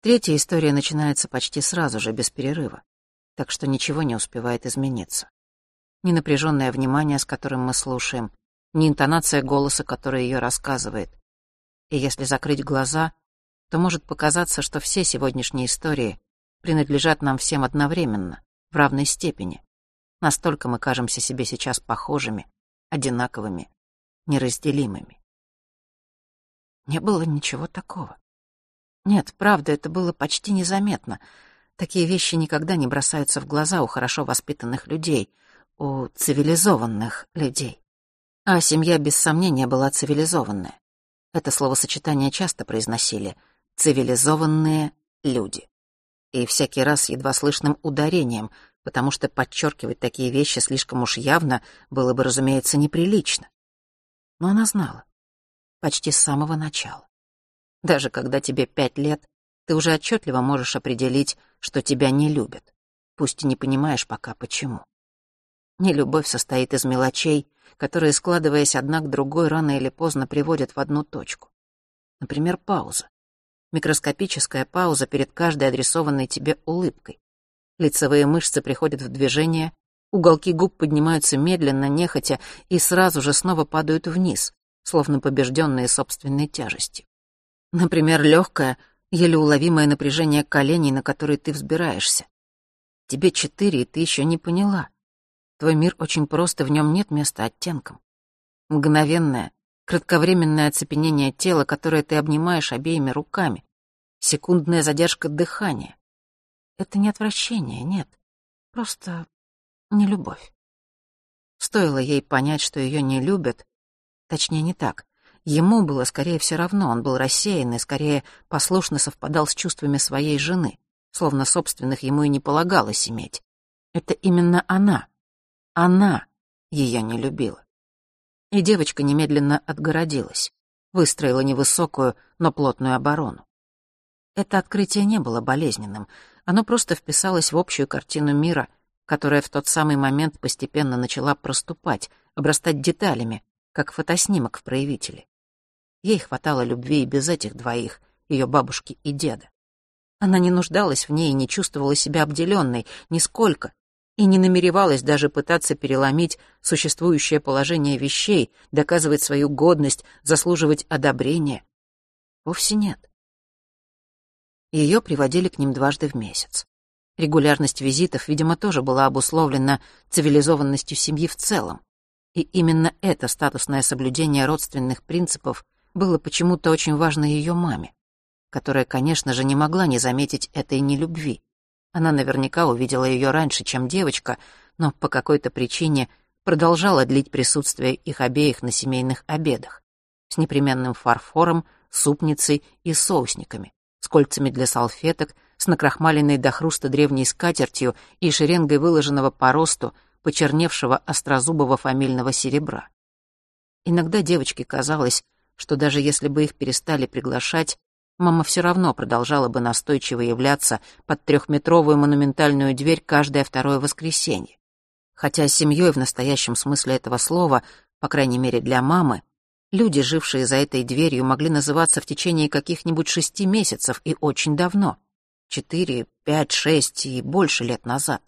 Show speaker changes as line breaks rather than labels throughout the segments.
Третья история начинается почти сразу же, без перерыва, так что ничего не успевает измениться. Ни напряженное внимание, с которым мы слушаем, ни интонация голоса, который ее рассказывает. И если закрыть глаза, то может показаться, что все сегодняшние истории принадлежат нам всем одновременно, в равной степени. Настолько мы кажемся себе сейчас похожими, одинаковыми, неразделимыми. Не было ничего такого. Нет, правда, это было почти незаметно. Такие вещи никогда не бросаются в глаза у хорошо воспитанных людей, у цивилизованных людей. А семья, без сомнения, была цивилизованная. Это словосочетание часто произносили «цивилизованные люди». И всякий раз с едва слышным ударением, потому что подчеркивать такие вещи слишком уж явно было бы, разумеется, неприлично. Но она знала. Почти с самого начала. Даже когда тебе 5 лет, ты уже отчетливо можешь определить, что тебя не любят, пусть и не понимаешь пока почему. Нелюбовь состоит из мелочей, которые, складываясь одна к другой, рано или поздно приводят в одну точку. Например, пауза. Микроскопическая пауза перед каждой адресованной тебе улыбкой. Лицевые мышцы приходят в движение, уголки губ поднимаются медленно, нехотя, и сразу же снова падают вниз, словно побежденные собственной тяжестью. Например, легкое, еле уловимое напряжение коленей, на которые ты взбираешься. Тебе 4, и ты еще не поняла. Твой мир очень прост, и в нем нет места оттенкам. Мгновенное, кратковременное оцепенение тела, которое ты обнимаешь обеими руками. Секундная задержка дыхания. Это не отвращение, нет. Просто не любовь. Стоило ей понять, что ее не любят, точнее, не так. Ему было скорее все равно, он был рассеян и скорее послушно совпадал с чувствами своей жены, словно собственных ему и не полагалось иметь. Это именно она ее не любила. И девочка немедленно отгородилась, выстроила невысокую, но плотную оборону. Это открытие не было болезненным, оно просто вписалось в общую картину мира, которая в тот самый момент постепенно начала проступать, обрастать деталями, как фотоснимок в проявителе. Ей хватало любви и без этих двоих, ее бабушки и деда. Она не нуждалась в ней и не чувствовала себя обделенной нисколько, и не намеревалась даже пытаться переломить существующее положение вещей, доказывать свою годность, заслуживать одобрения. Вовсе нет. Ее приводили к ним дважды в месяц. Регулярность визитов, видимо, тоже была обусловлена цивилизованностью семьи в целом. И именно это статусное соблюдение родственных принципов было почему-то очень важно ее маме, которая, конечно же, не могла не заметить этой нелюбви. Она наверняка увидела ее раньше, чем девочка, но по какой-то причине продолжала длить присутствие их обеих на семейных обедах с непременным фарфором, супницей и соусниками, с кольцами для салфеток, с накрахмаленной до хруста древней скатертью и шеренгой выложенного по росту почерневшего острозубого фамильного серебра. Иногда девочке казалось, что даже если бы их перестали приглашать, мама все равно продолжала бы настойчиво являться под 3-метровую монументальную дверь каждое второе воскресенье. Хотя семьей в настоящем смысле этого слова, по крайней мере для мамы, люди, жившие за этой дверью, могли называться в течение каких-нибудь 6 месяцев и очень давно. 4, 5, 6 и больше лет назад.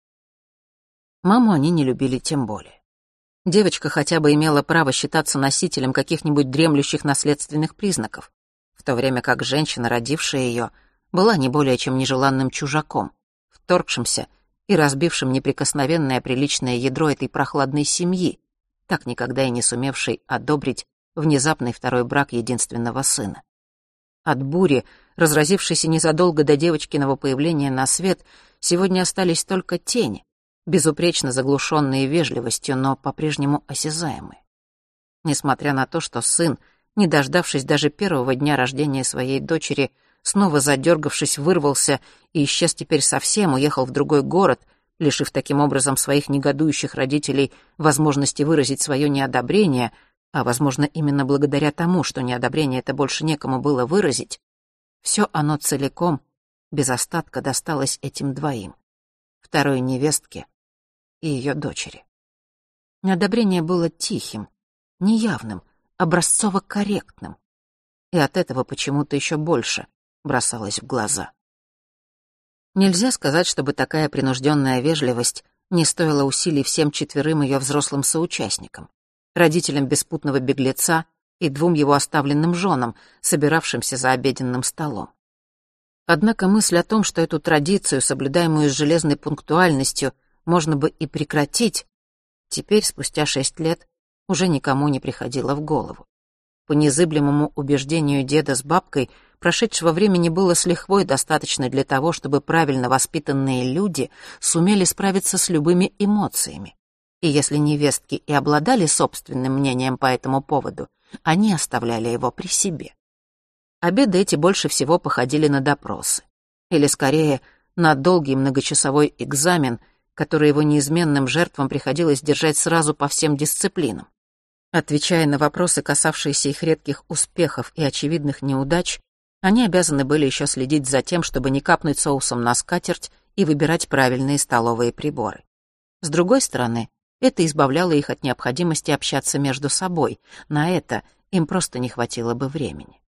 Маму они не любили тем более. Девочка хотя бы имела право считаться носителем каких-нибудь дремлющих наследственных признаков, в то время как женщина, родившая ее, была не более чем нежеланным чужаком, вторгшимся и разбившим неприкосновенное приличное ядро этой прохладной семьи, так никогда и не сумевшей одобрить внезапный второй брак единственного сына. От бури, разразившейся незадолго до девочкиного появления на свет, сегодня остались только тени, безупречно заглушенные вежливостью, но по-прежнему осязаемые. Несмотря на то, что сын, не дождавшись даже первого дня рождения своей дочери, снова задергавшись, вырвался и исчез теперь совсем, уехал в другой город, лишив таким образом своих негодующих родителей возможности выразить свое неодобрение, а, возможно, именно благодаря тому, что неодобрение это больше некому было выразить, все оно целиком, без остатка, досталось этим двоим, второй невестке и ее дочери. Неодобрение было тихим, неявным, образцово-корректным, и от этого почему-то еще больше бросалось в глаза. Нельзя сказать, чтобы такая принужденная вежливость не стоила усилий всем 4 ее взрослым соучастникам, родителям беспутного беглеца и 2 его оставленным женам, собиравшимся за обеденным столом. Однако мысль о том, что эту традицию, соблюдаемую с железной пунктуальностью, можно бы и прекратить, теперь, спустя 6 лет, уже никому не приходила в голову. По незыблемому убеждению деда с бабкой, прошедшего времени было с лихвой достаточно для того, чтобы правильно воспитанные люди сумели справиться с любыми эмоциями. И если невестки и обладали собственным мнением по этому поводу, они оставляли его при себе. Обеды эти больше всего походили на допросы. Или, скорее, на долгий многочасовой экзамен, который его неизменным жертвам приходилось держать сразу по всем дисциплинам. Отвечая на вопросы, касавшиеся их редких успехов и очевидных неудач, они обязаны были еще следить за тем, чтобы не капнуть соусом на скатерть и выбирать правильные столовые приборы. С другой стороны, это избавляло их от необходимости общаться между собой. На это им просто не хватило бы времени.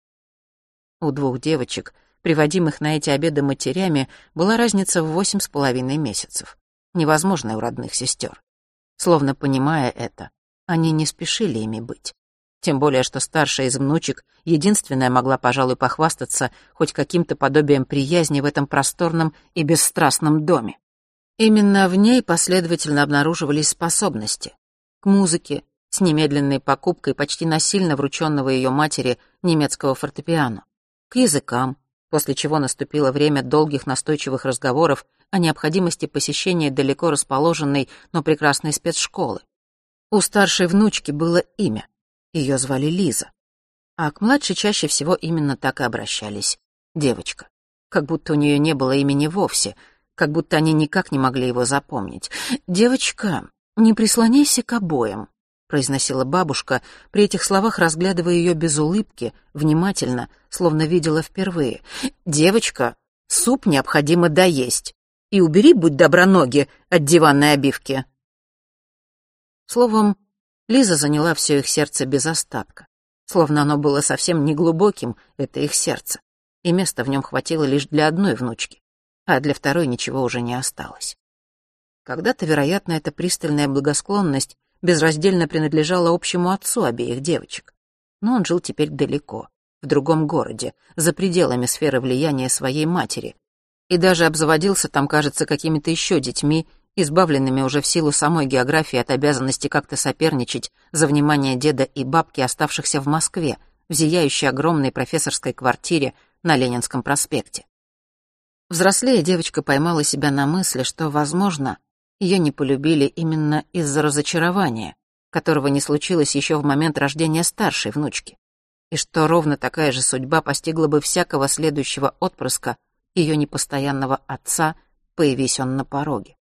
У 2 девочек, приводимых на эти обеды матерями, была разница в 8,5 месяцев, невозможная у родных сестер. Словно понимая это, они не спешили ими быть. Тем более, что старшая из внучек единственная могла, пожалуй, похвастаться хоть каким-то подобием приязни в этом просторном и бесстрастном доме. Именно в ней последовательно обнаруживались способности к музыке, с немедленной покупкой почти насильно врученного ее матери немецкого фортепиано, к языкам, после чего наступило время долгих настойчивых разговоров о необходимости посещения далеко расположенной, но прекрасной спецшколы. У старшей внучки было имя, ее звали Лиза, а к младшей чаще всего именно так и обращались — девочка, как будто у нее не было имени вовсе, как будто они никак не могли его запомнить. «Девочка, не прислоняйся к обоям», — произносила бабушка, при этих словах разглядывая ее без улыбки, внимательно, словно видела впервые. «Девочка, суп необходимо доесть, и убери, будь добра, ноги от диванной обивки». Словом, Лиза заняла все их сердце без остатка, словно оно было совсем неглубоким, это их сердце, и места в нем хватило лишь для одной внучки, а для второй ничего уже не осталось. Когда-то, вероятно, эта пристальная благосклонность безраздельно принадлежала общему отцу обеих девочек, но он жил теперь далеко, в другом городе, за пределами сферы влияния своей матери, и даже обзаводился там, кажется, какими-то еще детьми, избавленными уже в силу самой географии от обязанности как-то соперничать за внимание деда и бабки, оставшихся в Москве, в зияющей огромной профессорской квартире на Ленинском проспекте. Взрослея, девочка поймала себя на мысли, что, возможно, ее не полюбили именно из-за разочарования, которого не случилось еще в момент рождения старшей внучки, и что ровно такая же судьба постигла бы всякого следующего отпрыска ее непостоянного отца, появись он на пороге.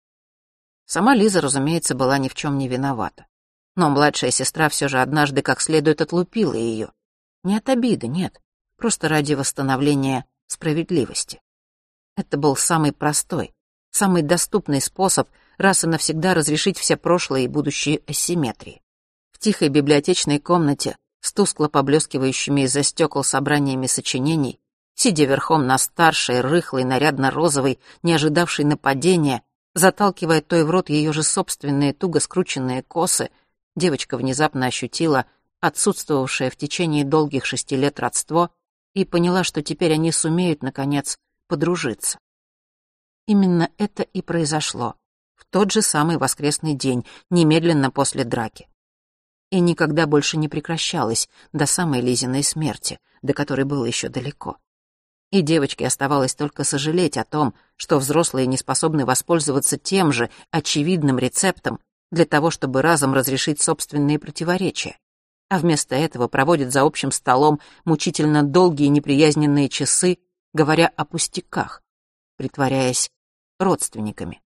Сама Лиза, разумеется, была ни в чем не виновата. Но младшая сестра все же однажды как следует отлупила ее. Не от обиды, нет, просто ради восстановления справедливости. Это был самый простой, самый доступный способ раз и навсегда разрешить все прошлые и будущие асимметрии. В тихой библиотечной комнате с тускло поблескивающими из-за стекол собраниями сочинений, сидя верхом на старшей, рыхлой, нарядно-розовой, не ожидавшей нападения, заталкивая той в рот ее же собственные туго скрученные косы, девочка внезапно ощутила отсутствовавшее в течение долгих 6 лет родство и поняла, что теперь они сумеют, наконец, подружиться. Именно это и произошло в тот же самый воскресный день, немедленно после драки. И никогда больше не прекращалось до самой Лизиной смерти, до которой было еще далеко. И девочке оставалось только сожалеть о том, что взрослые не способны воспользоваться тем же очевидным рецептом для того, чтобы разом разрешить собственные противоречия, а вместо этого проводят за общим столом мучительно долгие неприязненные часы, говоря о пустяках, притворяясь родственниками.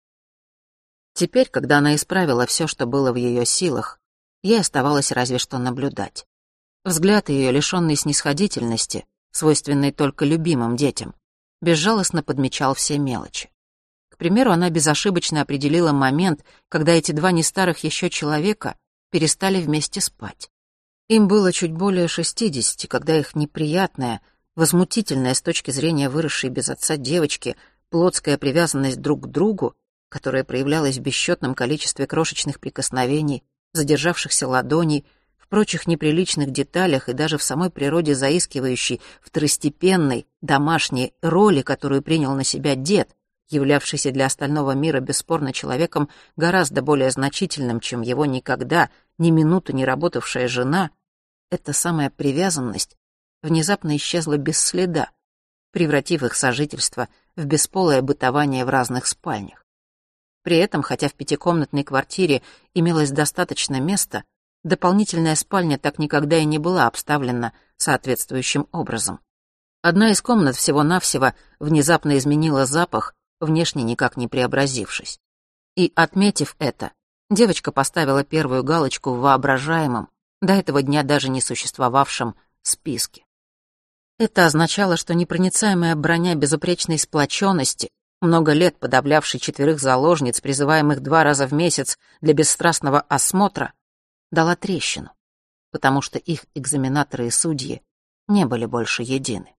Теперь, когда она исправила все, что было в ее силах, ей оставалось разве что наблюдать. Взгляд ее, лишенный снисходительности, свойственный только любимым детям, безжалостно подмечал все мелочи. К примеру, она безошибочно определила момент, когда эти 2 нестарых еще человека перестали вместе спать. Им было чуть более 60, когда их неприятная, возмутительная с точки зрения выросшей без отца девочки плотская привязанность друг к другу, которая проявлялась в бесчетном количестве крошечных прикосновений, задержавшихся ладоней, в прочих неприличных деталях и даже в самой природе заискивающей второстепенной домашней роли, которую принял на себя дед, являвшийся для остального мира бесспорно человеком гораздо более значительным, чем его никогда, ни минуту не работавшая жена, эта самая привязанность внезапно исчезла без следа, превратив их сожительство в бесполое бытование в разных спальнях. При этом, хотя в пятикомнатной квартире имелось достаточно места, дополнительная спальня так никогда и не была обставлена соответствующим образом. Одна из комнат всего-навсего внезапно изменила запах, внешне никак не преобразившись. И, отметив это, девочка поставила первую галочку в воображаемом, до этого дня даже не существовавшем, списке. Это означало, что непроницаемая броня безупречной сплоченности, много лет подавлявшей 4 заложниц, призываемых 2 раза в месяц для бесстрастного осмотра, дала трещину, потому что их экзаменаторы и судьи не были больше едины.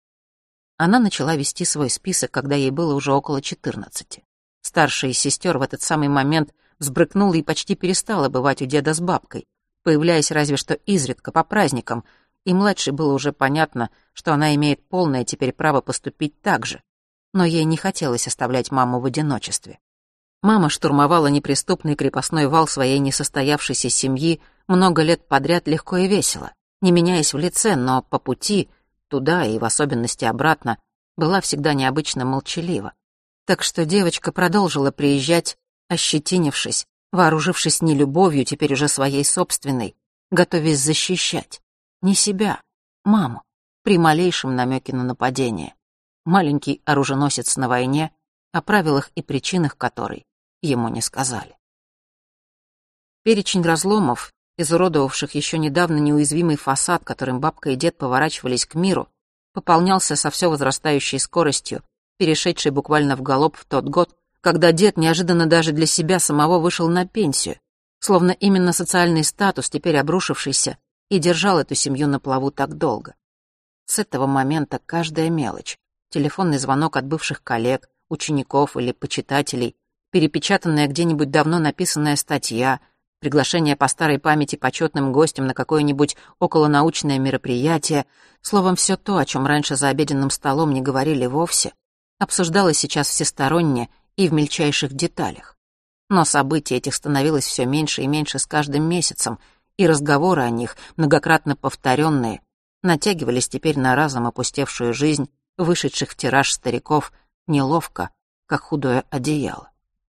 Она начала вести свой список, когда ей было уже около 14. Старшая из сестер в этот самый момент взбрыкнула и почти перестала бывать у деда с бабкой, появляясь разве что изредка по праздникам, и младшей было уже понятно, что она имеет полное теперь право поступить так же, но ей не хотелось оставлять маму в одиночестве. Мама штурмовала неприступный крепостной вал своей несостоявшейся семьи много лет подряд легко и весело, не меняясь в лице, но по пути, туда и в особенности обратно, была всегда необычно молчалива. Так что девочка продолжила приезжать, ощетинившись, вооружившись не любовью, теперь уже своей собственной, готовясь защищать не себя, маму, при малейшем намеке на нападение. Маленький оруженосец на войне, о правилах и причинах которой ему не сказали. Перечень разломов, изуродовавших еще недавно неуязвимый фасад, которым бабка и дед поворачивались к миру, пополнялся со все возрастающей скоростью, перешедшей буквально в галоп в тот год, когда дед неожиданно даже для себя самого вышел на пенсию, словно именно социальный статус, теперь обрушившийся, и держал эту семью на плаву так долго. С этого момента каждая мелочь, телефонный звонок от бывших коллег, учеников или почитателей, перепечатанная где-нибудь давно написанная статья, приглашение по старой памяти почетным гостем на какое-нибудь околонаучное мероприятие, словом, все то, о чем раньше за обеденным столом не говорили вовсе, обсуждалось сейчас всесторонне и в мельчайших деталях. Но событий этих становилось все меньше и меньше с каждым месяцем, и разговоры о них, многократно повторенные, натягивались теперь на разом опустевшую жизнь вышедших в тираж стариков неловко, как худое одеяло.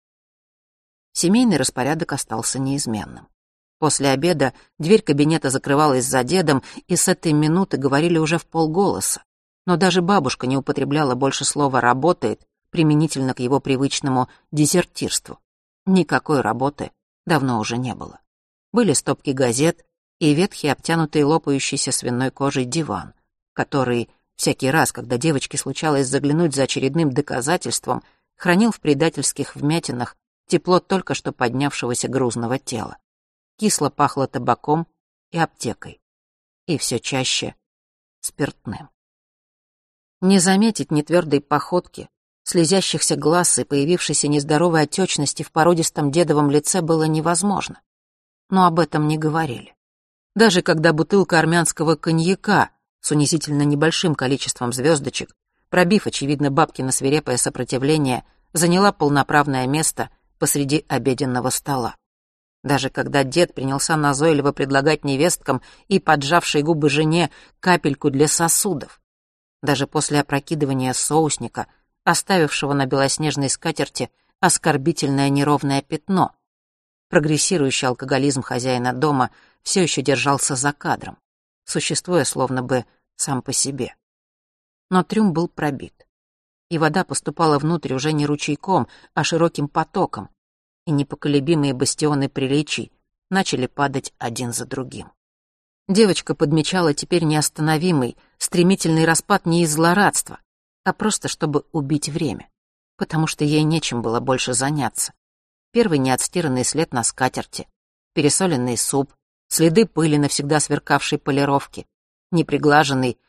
Семейный распорядок остался неизменным. После обеда дверь кабинета закрывалась за дедом, и с этой минуты говорили уже вполголоса. Но даже бабушка не употребляла больше слова «работает» применительно к его привычному дезертирству. Никакой работы давно уже не было. Были стопки газет и ветхий, обтянутый лопающейся свиной кожей диван, который всякий раз, когда девочке случалось заглянуть за очередным доказательством, хранил в предательских вмятинах тепло только что поднявшегося грузного тела. Кисло пахло табаком и аптекой. И все чаще спиртным. Не заметить нетвердой походки, слезящихся глаз и появившейся нездоровой отечности в породистом дедовом лице было невозможно. Но об этом не говорили. Даже когда бутылка армянского коньяка с унизительно небольшим количеством звездочек, пробив, очевидно, бабкино свирепое сопротивление, заняла полноправное место посреди обеденного стола. Даже когда дед принялся назойливо предлагать невесткам и поджавшей губы жене капельку для сосудов. Даже после опрокидывания соусника, оставившего на белоснежной скатерти оскорбительное неровное пятно, прогрессирующий алкоголизм хозяина дома все еще держался за кадром, существуя словно бы сам по себе. Но трюм был пробит, и вода поступала внутрь уже не ручейком, а широким потоком, и непоколебимые бастионы приличий начали падать один за другим. Девочка подмечала теперь неостановимый, стремительный распад не из злорадства, а просто чтобы убить время, потому что ей нечем было больше заняться. Первый неотстиранный след на скатерти, пересоленный суп, следы пыли навсегда сверкавшей полировки, неприглаженный,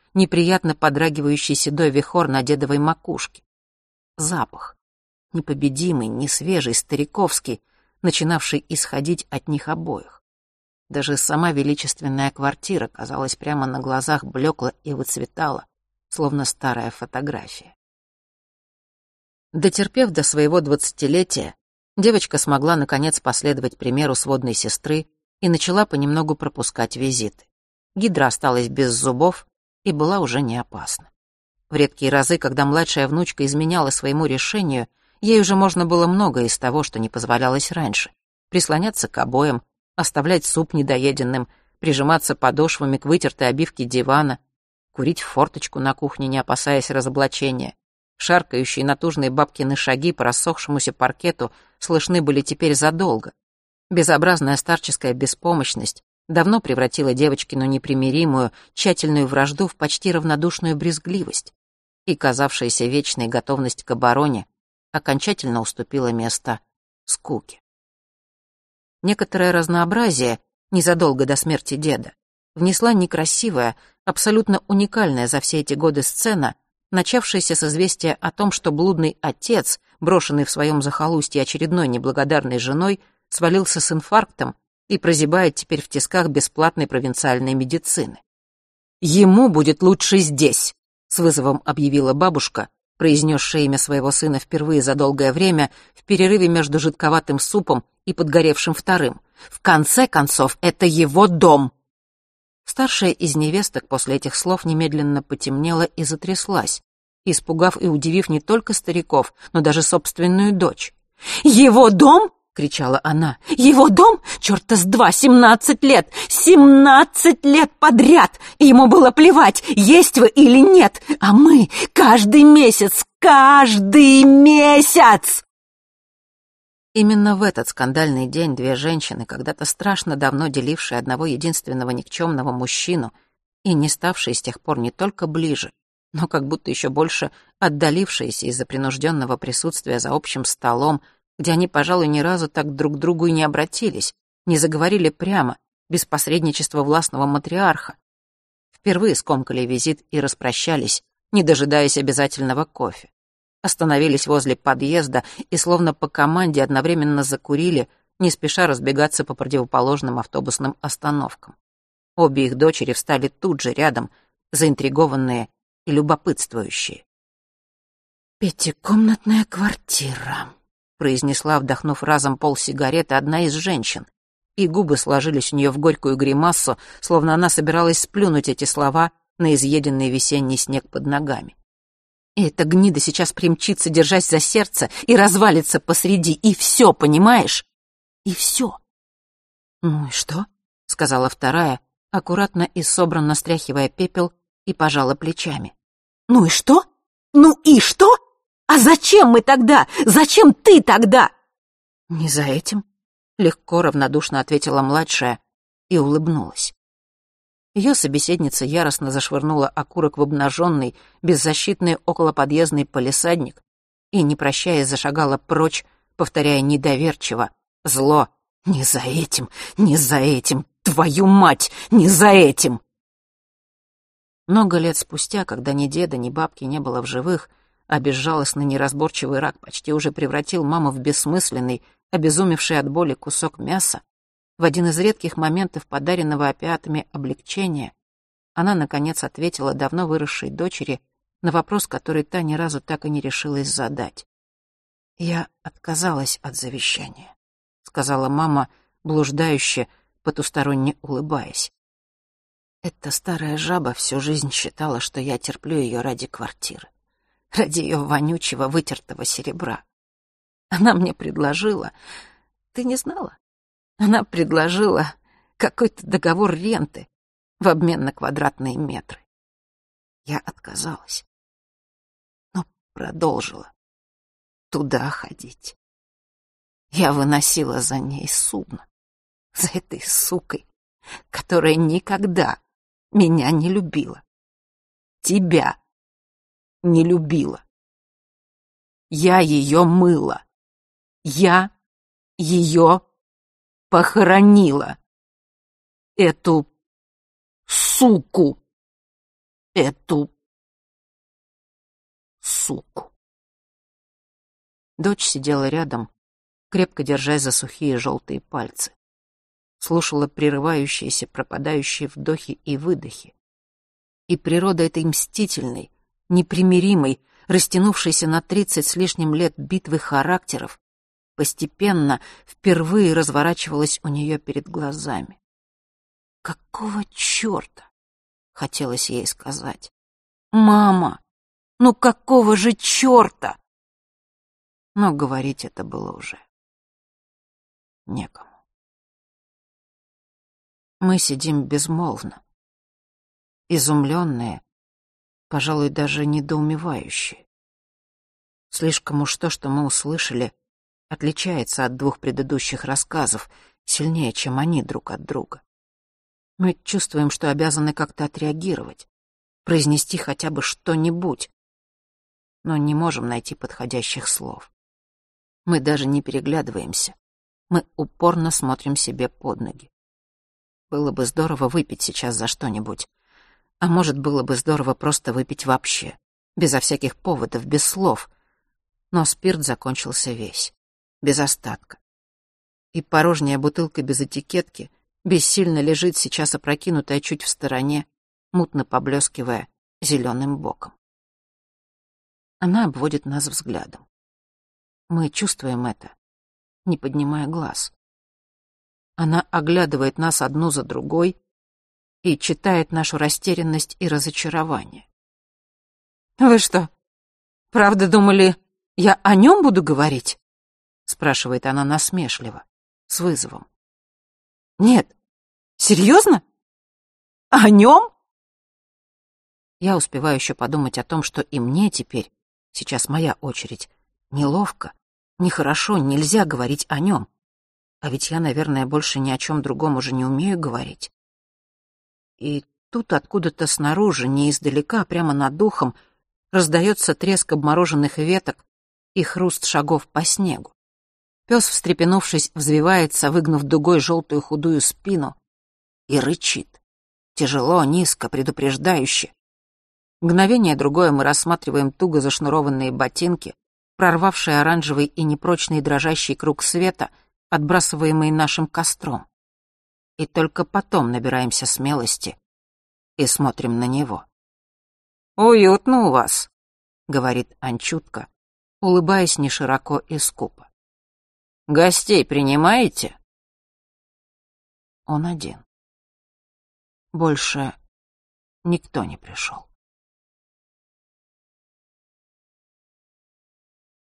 неприятно подрагивающий седой вихор на дедовой макушке. Запах, непобедимый, несвежий, стариковский, начинавший исходить от них обоих. Даже сама величественная квартира, казалось, прямо на глазах блекла и выцветала, словно старая фотография. Дотерпев до своего 20-летия, девочка смогла, наконец, последовать примеру сводной сестры и начала понемногу пропускать визиты. Гидра осталась без зубов и была уже не опасна. В редкие разы, когда младшая внучка изменяла своему решению, ей уже можно было многое из того, что не позволялось раньше. Прислоняться к обоям, оставлять суп недоеденным, прижиматься подошвами к вытертой обивке дивана, курить в форточку на кухне, не опасаясь разоблачения. Шаркающие натужные бабкины шаги по рассохшемуся паркету слышны были теперь задолго. Безобразная старческая беспомощность давно превратила девочкину непримиримую, тщательную вражду в почти равнодушную брезгливость, и казавшаяся вечной готовность к обороне окончательно уступила место скуке. Некоторое разнообразие, незадолго до смерти деда, внесла некрасивая, абсолютно уникальная за все эти годы сцена, начавшаяся с известия о том, что блудный отец, брошенный в своем захолустье очередной неблагодарной женой, свалился с инфарктом и прозябает теперь в тисках бесплатной провинциальной медицины. «Ему будет лучше здесь», — с вызовом объявила бабушка, произнесшая имя своего сына впервые за долгое время в перерыве между жидковатым супом и подгоревшим вторым. «В конце концов, это его дом!» Старшая из невесток после этих слов немедленно потемнела и затряслась, испугав и удивив не только стариков, но даже собственную дочь. «Его дом?» — кричала она. «Его дом? Чёрта с два! 17 лет! 17 лет подряд! Ему было плевать, есть вы или нет! А мы каждый месяц! Каждый месяц!» Именно в этот скандальный день две женщины, когда-то страшно давно делившие одного единственного никчемного мужчину и не ставшие с тех пор не только ближе, но как будто еще больше отдалившиеся из-за принужденного присутствия за общим столом, где они, пожалуй, ни разу так друг к другу и не обратились, не заговорили прямо, без посредничества властного матриарха. Впервые скомкали визит и распрощались, не дожидаясь обязательного кофе. Остановились возле подъезда и словно по команде одновременно закурили, не спеша разбегаться по противоположным автобусным остановкам. Обе их дочери встали тут же рядом, заинтригованные и любопытствующие. «Пятикомнатная квартира», — произнесла, вдохнув разом полсигареты, одна из женщин, и губы сложились у нее в горькую гримассу, словно она собиралась сплюнуть эти слова на изъеденный весенний снег под ногами. И эта гнида сейчас примчится, держась за сердце, и развалится посреди, и все, понимаешь? И все. «Ну и что?» — сказала вторая, аккуратно и собранно стряхивая пепел, и пожала плечами. «Ну и что? Ну и что? А зачем мы тогда? Зачем ты тогда?» «Не за этим», — легко, равнодушно ответила младшая и улыбнулась. Ее собеседница яростно зашвырнула окурок в обнаженный, беззащитный околоподъездный палисадник и, не прощаясь, зашагала прочь, повторяя недоверчиво: «Зло! Не за этим! Не за этим! Твою мать! Не за этим!» Много лет спустя, когда ни деда, ни бабки не было в живых, а безжалостный неразборчивый рак почти уже превратил маму в бессмысленный, обезумевший от боли кусок мяса, в один из редких моментов подаренного опиатами облегчения она, наконец, ответила давно выросшей дочери на вопрос, который та ни разу так и не решилась задать. «Я отказалась от завещания», — сказала мама, блуждающе, потусторонне улыбаясь. «Эта старая жаба всю жизнь считала, что я терплю ее ради квартиры, ради ее вонючего вытертого серебра. Она мне предложила... Ты не знала? Она предложила какой-то договор ренты в обмен на квадратные метры. Я отказалась, но продолжила туда ходить. Я выносила за ней судно, за этой сукой, которая никогда меня не любила, тебя не любила. Я ее мыла, я ее похоронила, эту суку. эту суку. Дочь сидела рядом, крепко держась за сухие желтые пальцы. Слушала прерывающиеся, пропадающие вдохи и выдохи. И природа этой мстительной, непримиримой, растянувшейся на 30 с лишним лет битвы характеров, постепенно, впервые разворачивалась у нее перед глазами. «Какого черта?» — хотелось ей сказать. «Мама, ну какого же черта?» Но говорить это было уже некому. Мы сидим безмолвно, изумленные, пожалуй, даже недоумевающие. Слишком уж то, что мы услышали, отличается от двух предыдущих рассказов, сильнее, чем они друг от друга. Мы чувствуем, что обязаны как-то отреагировать, произнести хотя бы что-нибудь, но не можем найти подходящих слов. Мы даже не переглядываемся, мы упорно смотрим себе под ноги. Было бы здорово выпить сейчас за что-нибудь, а может, было бы здорово просто выпить вообще, безо всяких поводов, без слов, но спирт закончился весь, без остатка. И порожняя бутылка без этикетки бессильно лежит сейчас опрокинутая чуть в стороне, мутно поблескивая зеленым боком. Она обводит нас взглядом. Мы чувствуем это, не поднимая глаз. Она оглядывает нас одну за другой и читает нашу растерянность и разочарование. «Вы что, правда думали, я о нем буду говорить?» — спрашивает она насмешливо, с вызовом. «Нет, серьезно? О нем?» Я успеваю еще подумать о том, что и мне теперь, сейчас моя очередь, неловко, нехорошо, нельзя говорить о нем. А ведь я, наверное, больше ни о чем другом уже не умею говорить. И тут откуда-то снаружи, не издалека, прямо над ухом, раздается треск обмороженных веток и хруст шагов по снегу. Пес, встрепенувшись, взвивается, выгнув дугой желтую худую спину, и рычит. Тяжело, низко, предупреждающе. Мгновение другое мы рассматриваем туго зашнурованные ботинки, прорвавшие оранжевый и непрочный дрожащий круг света, отбрасываемый нашим костром. И только потом набираемся смелости и смотрим на него. «Уютно у вас», — говорит Анчутка, улыбаясь не широко и скупо. «Гостей принимаете?» Он один. Больше никто не пришел.